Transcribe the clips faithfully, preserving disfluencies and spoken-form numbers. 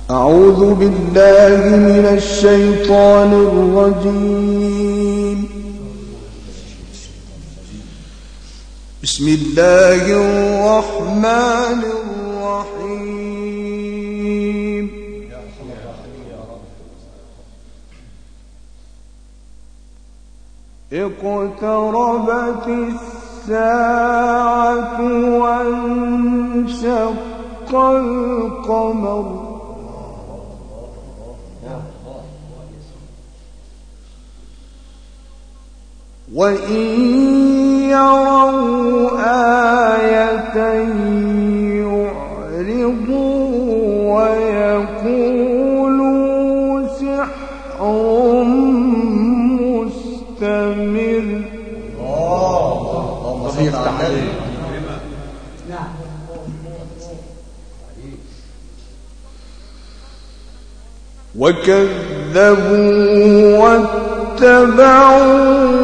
أعوذ بالله من الشيطان الرجيم. بسم الله الرحمن الرحيم. اقتربت الساعة وانشق القمر وإن يروا آية يعرضوا ويقولوا سحر مستمر. الله يفتح عليك. وكذبوا واتبعوا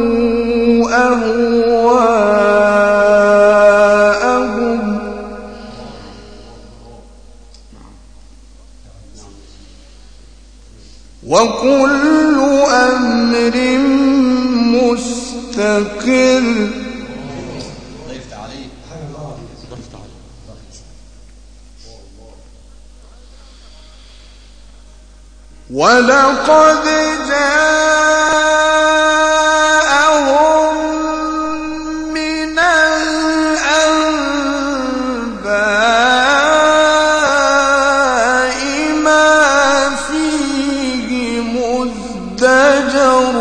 أهواءهم وكل أمر مستقر. ولقد جاءهم من الأنباء ما فيه مزدجر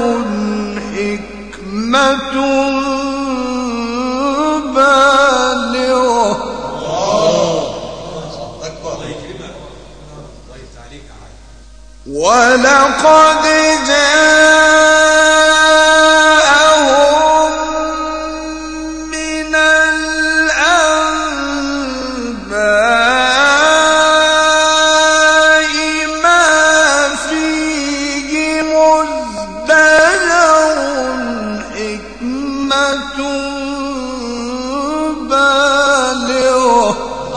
حكمة بالغة. ولقد جاءهم من الأنباء ما فيه مزدجر حكمة بالغة.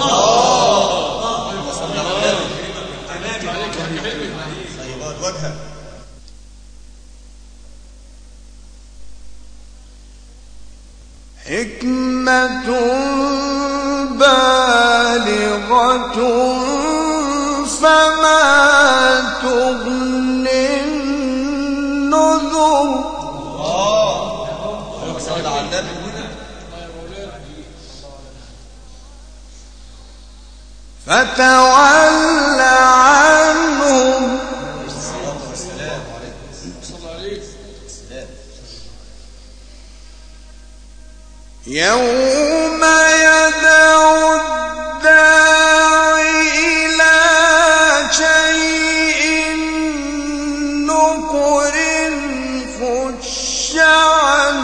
حكمة بالغة فما تغني النذر. فتول عنهم يوم يدعو الداعي إلى شيء نكر خش عن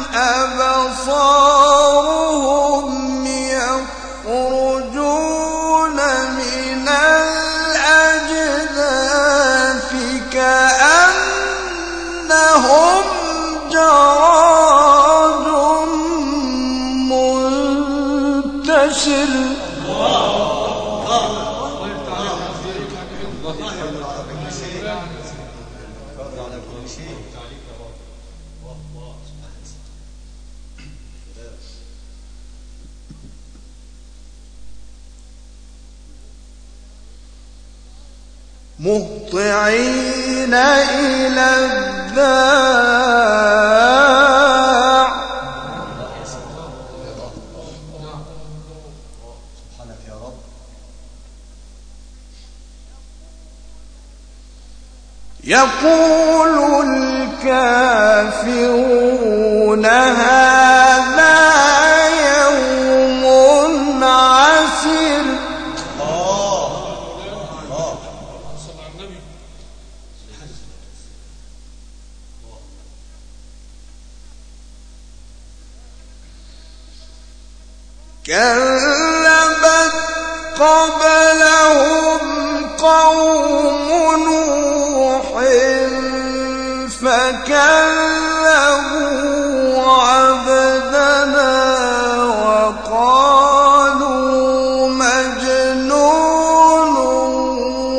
أبصارهم يخرجون من الأجداث كأنهم جراد منتشر. مهطعين إلى الداع يقول الكافرون هذا يوم عسر. كذبت قبلهم قوم نوح فكذبوا عبدنا وقالوا مجنون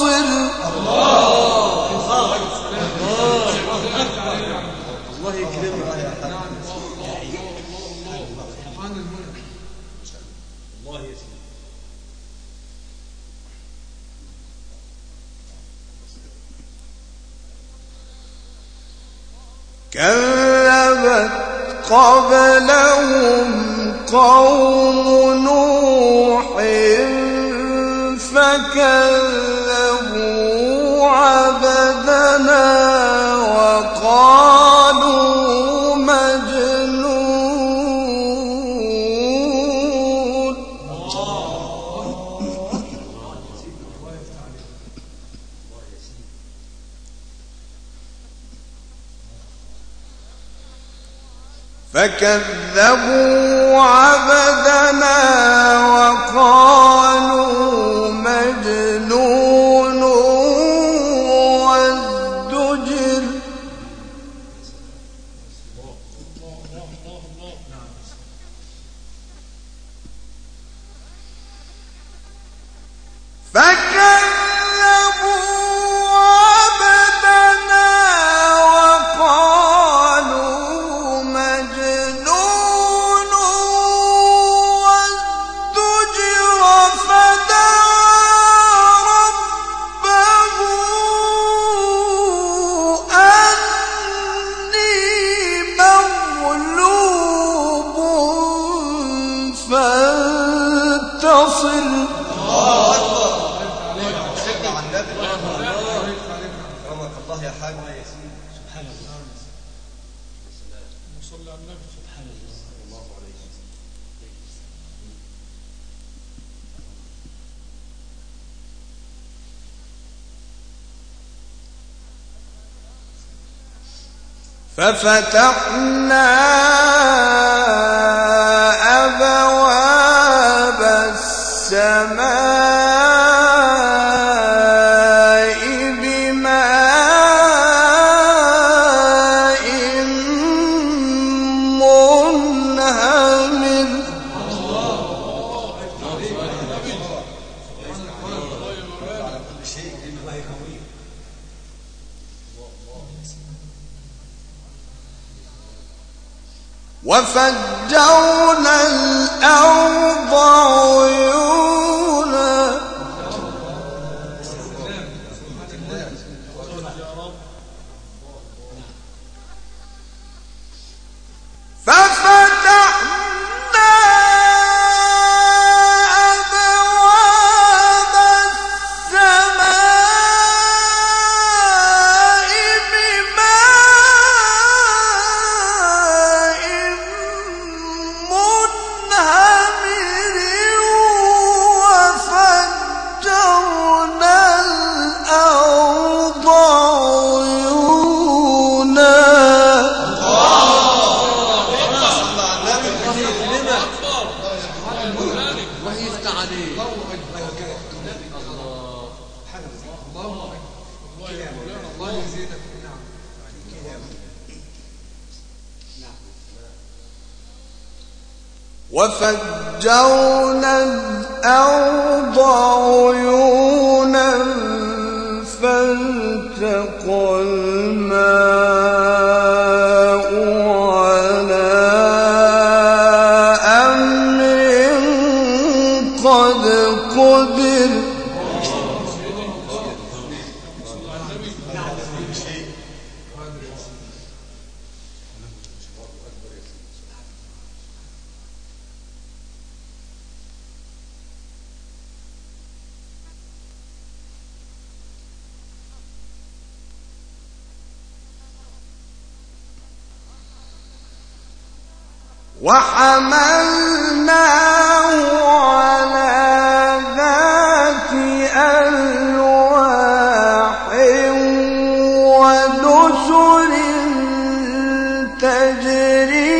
فلتصل. الله الله يكرمك يا حبيبي. الله يسلمك. كذبت قبلهم قوم نوح فكذبوا عبدنا وقالوا مجنون. فكذبوا عبدنا وقالوا مجنون وازدجر. فكذبوا عبدنا وقالوا مجنون وازدجر فدعا ربه أني مغلوب فانتصر. الله يا حاج سبحان الله. صلى على النبي. سبحان الله الله عليه وسلم. ففتحنا أبواب السماء وفجرنا الأرض عيونا. ففتحنا أبواب السماء بماء منهمر وفجرنا الأرض عيونا. الله يفتح عليك. الله يزيدك نعم. وفجرنا الأرض عيونا فالتقى الماء على أمر قد قدر. وحملناه على ذات ألواح ودسر تجري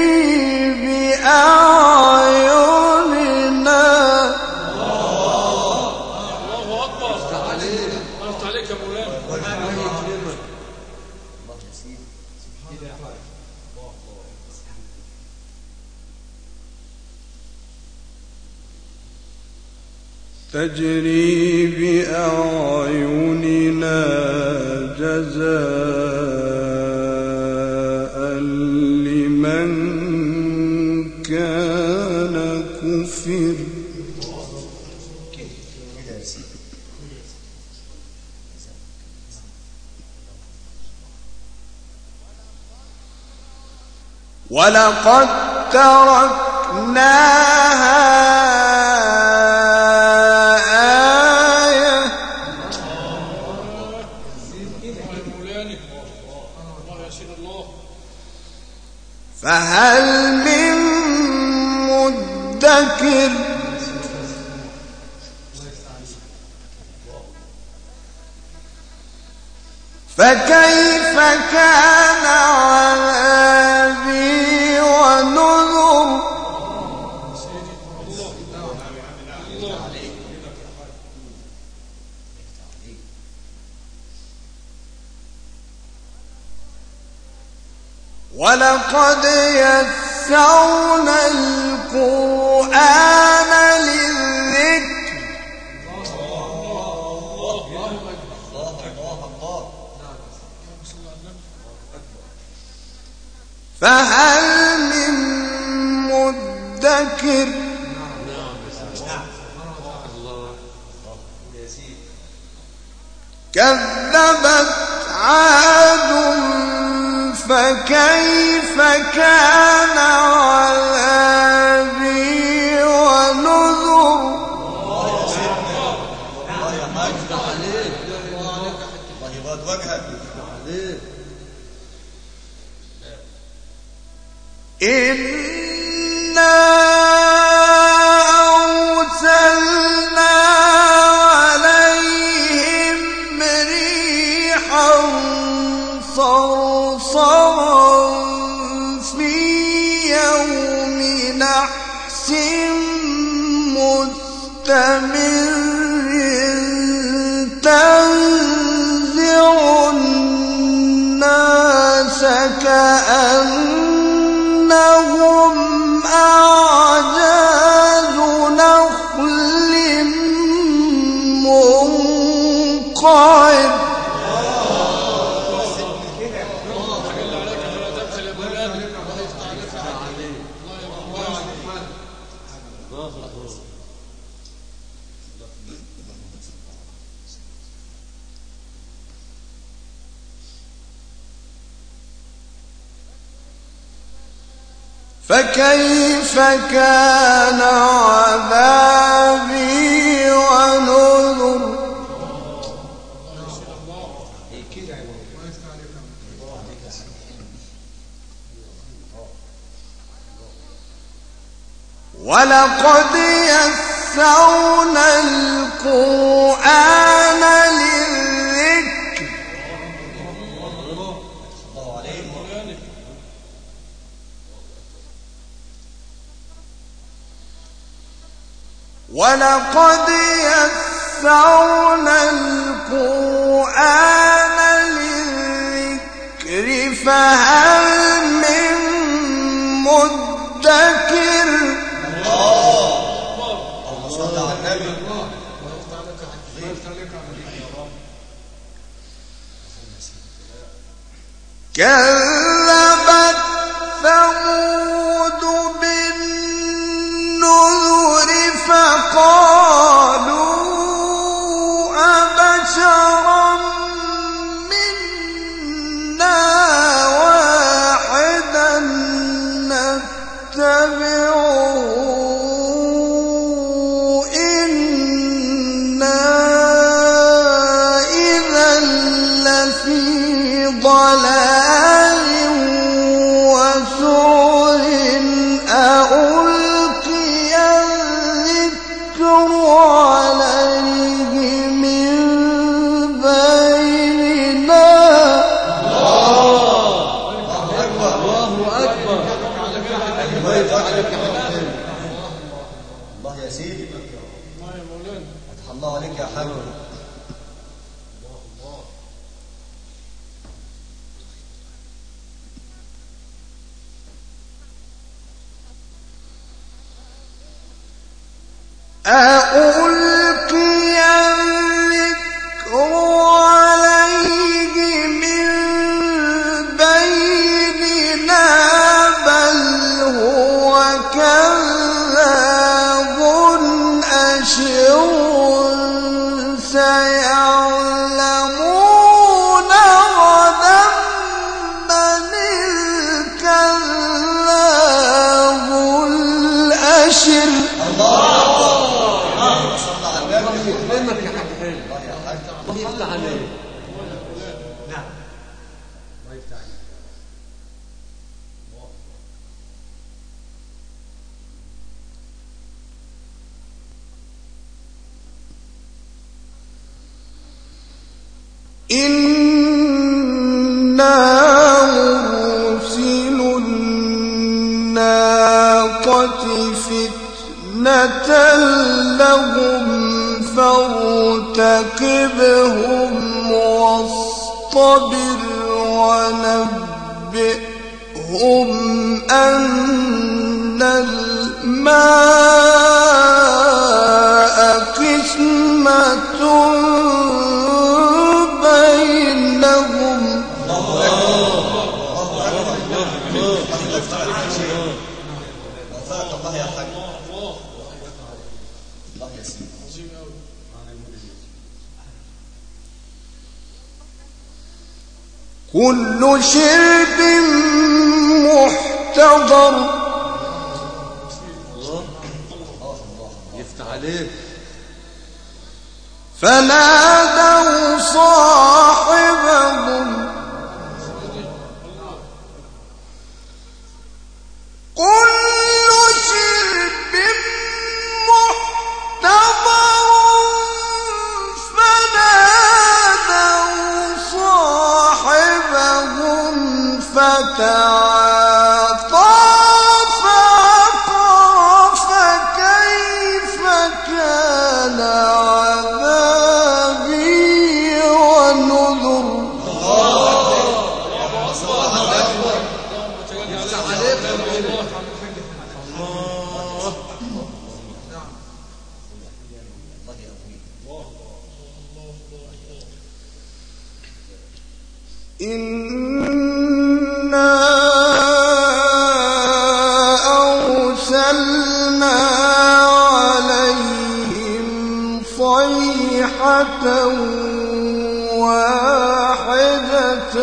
بأعيننا. الله أكبر. افتح عليك. افتح عليك يا مولانا. الله يكرمك. الله يسير. سبحان الله. تجري بأعيننا كان كفر ولقد تركناها آية فهل من مدكر فكيف كان عذابي ونذر ولقد يسرنا القرآن للذكر فهل من مدكر كذبت عاد فكيف كان عذابي ونذر إنا أرسلنا عليهم ريحا صرصرا في يوم نحس مستمر تنزع الناس كأنهم أعجاز نخل منقعر فكيف كان عذابي ونذر ولقد يسرنا القرآن للذكر ولقد يسرنا القرآن للذكر فهل من مدكر اللهم صل على النبي كذبت ثمود بالنذر فقالوا أبشرا منا واحدا نتبعه إنا إذا لفي ضلال وسعر ألقي الذكر عليه من بيننا الله أكبر الله أكبر الله يا سيدي فتح الله عليك يا حاج ألقي الذكر عليه من بيننا بل هو كاذب الله يفتح عليك. نعم الله يفتح عليك. إنا مرسل الناقة فتنة لهم فارتقبهم واصطبر ونبئهم أن الماء قسمة بينهم. الله يا حاج. الله يا سيدي. كل شرب محتضر. الله يفتح عليك. فنادوا صاحبهم كل شرب محتضر. فنادوا صاحبهم فتعاطى فعقر فكيف كان عذابي ونذر. إنا أرسلنا عليهم صيحة واحدة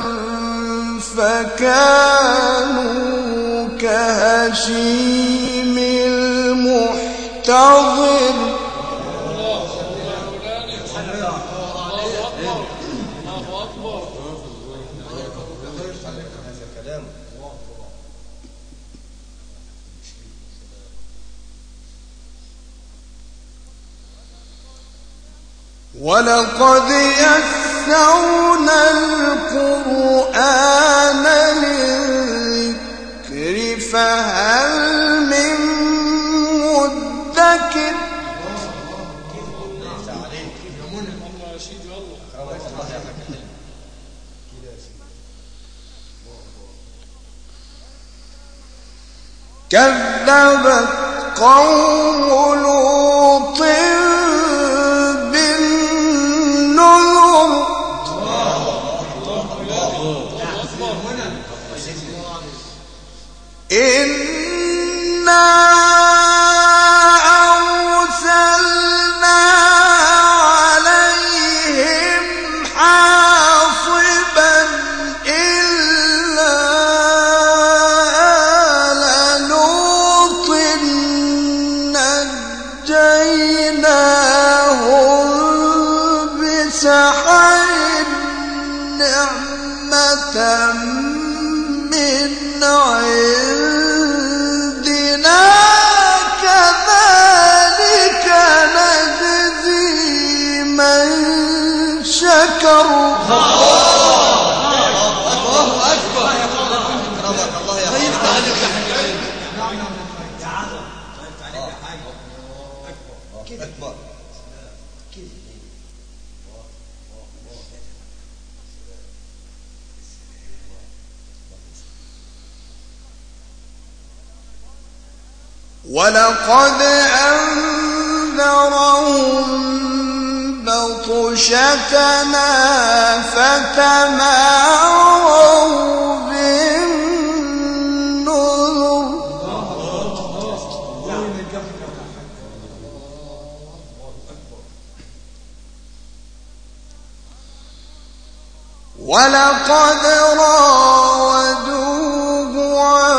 فكانوا كهشيم المحتضر. ولقد يسرنا القرآن للذكر فهل من مدكر. كذبت قوم لوط إنا أرسلنا عليهم حاصبا إلا آل لوط نجيناهم بسحر نعمة من عندنا كذلك نجزي من شكر. الله أكبر. الله يا حاج. أكبر. ولقد أنذرهم بطشتنا فتماروا بالنذر. ولقد راودوه عن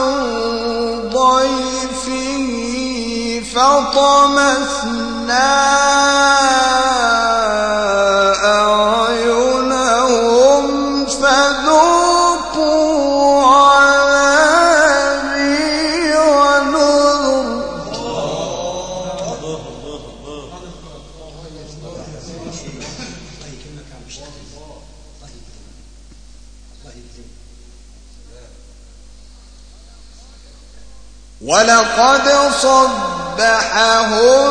ضيفه فطمسنا ولقد صبحهم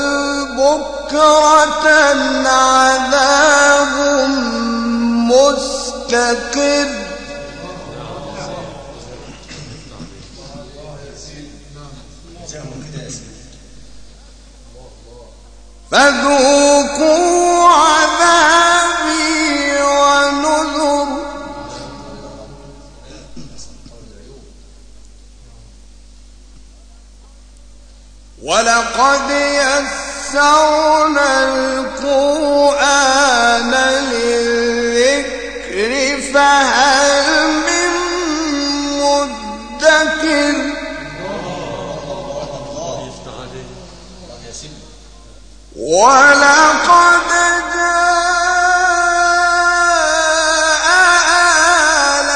بكرة عذاب مستقر فذوقوا عذابي ونذر ولقد يسرنا القرآن للذكر فهل من مدكر ولقد جاء آل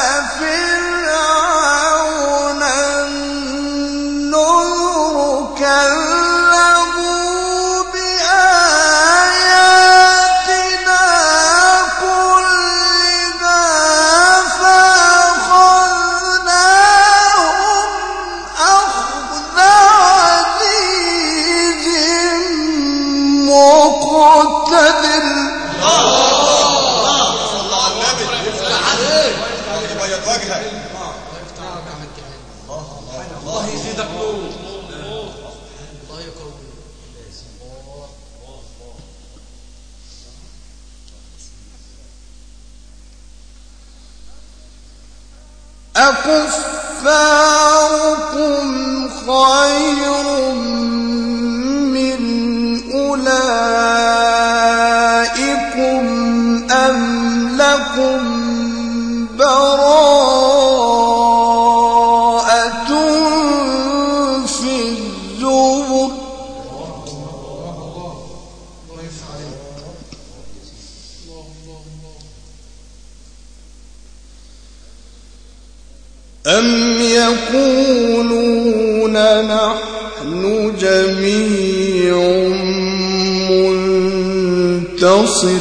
فرعون النذر كذبوا بآياتنا كلها فأخذناهم أخذ عزيز مقتدر. صلى على النبي يفتح عليك يبيض وجهك. الله يزيدك نور. الله يقوي. أكفاركم خير من أولئكم أم لكم براءة في الزبر أم يقولون نحن جميع منتصر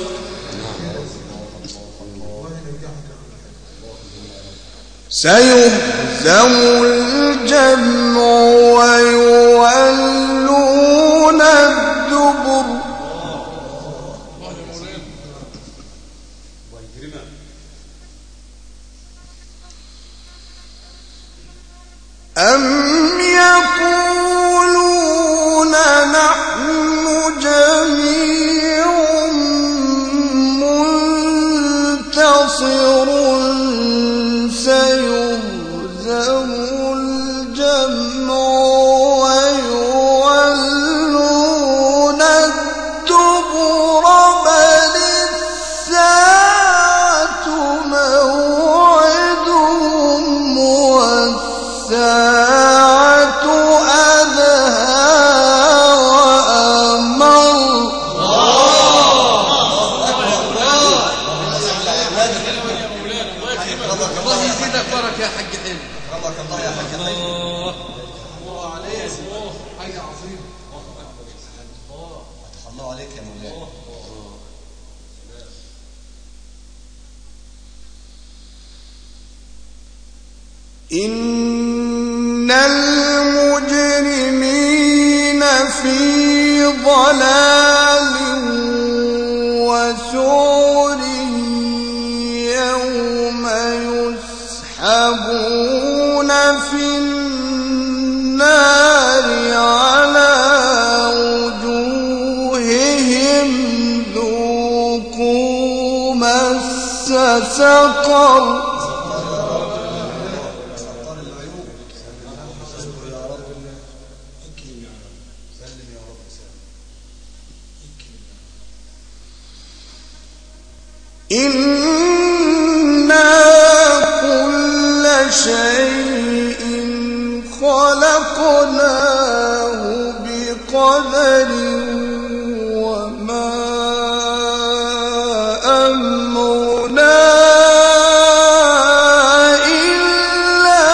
سيهزم الجمع ويولون الدبر أم يقولون نحن جميع منتصر سيهزم الجمع ويولون الدبر بل الساعة موعدهم والساعة أدهى وأمر. الله يزيدك بركة يا حاج حلمي. ربك الله يا حاج حلمي. الله عليك. حاجة عظيمة. الله عليك يا مولانا. إن المجرمين في ضلال وسعر يوم يسحبون في النار على وجوههم ذوقوا مس سقر. إنا كل شيء خلقناه بقدر وما أمرنا إلا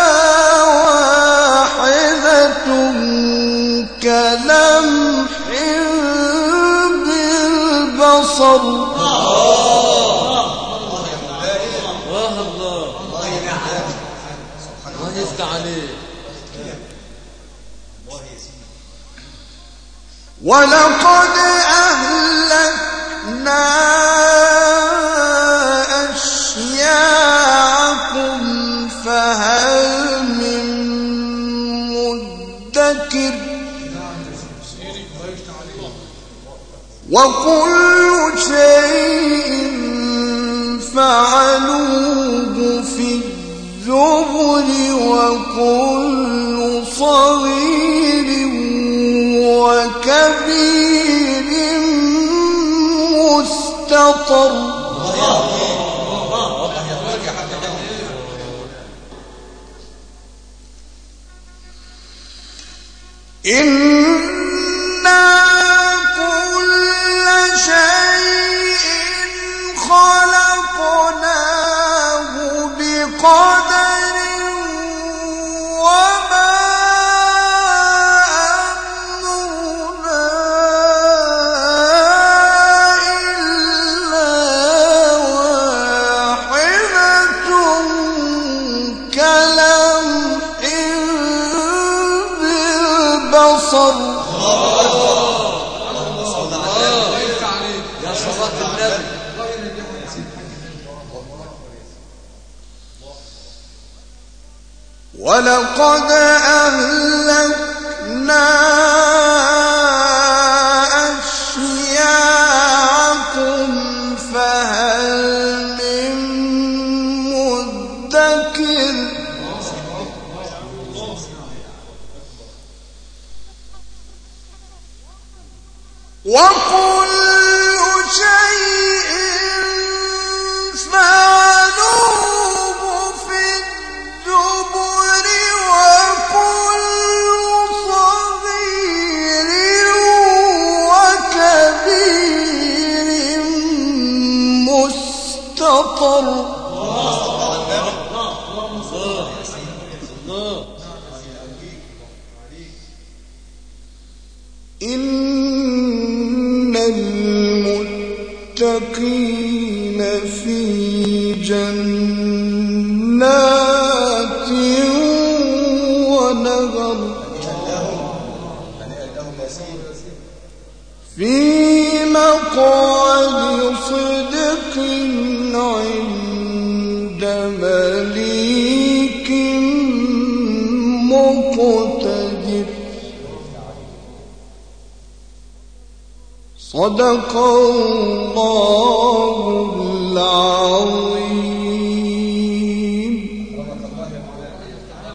واحدة كلمح بالبصر. الله يفتح عليك. ولقد أهلكنا أشياعكم فهل من مدكر وكل شيء فعلوه في الزبر وكل صغير وكبير مستطر إنا كل شيء خلقناه بقدر وما أمرنا إلا واحدة كلمح بالبصر ولقد أهلكنا أشياعكم فهل من مدكر وكل شيء فعلوه في الزبر وكل صغير وكبير مستطر إن المتقين في جنات ونهر في مقعد صدق عند مليك مقتدر صدق الله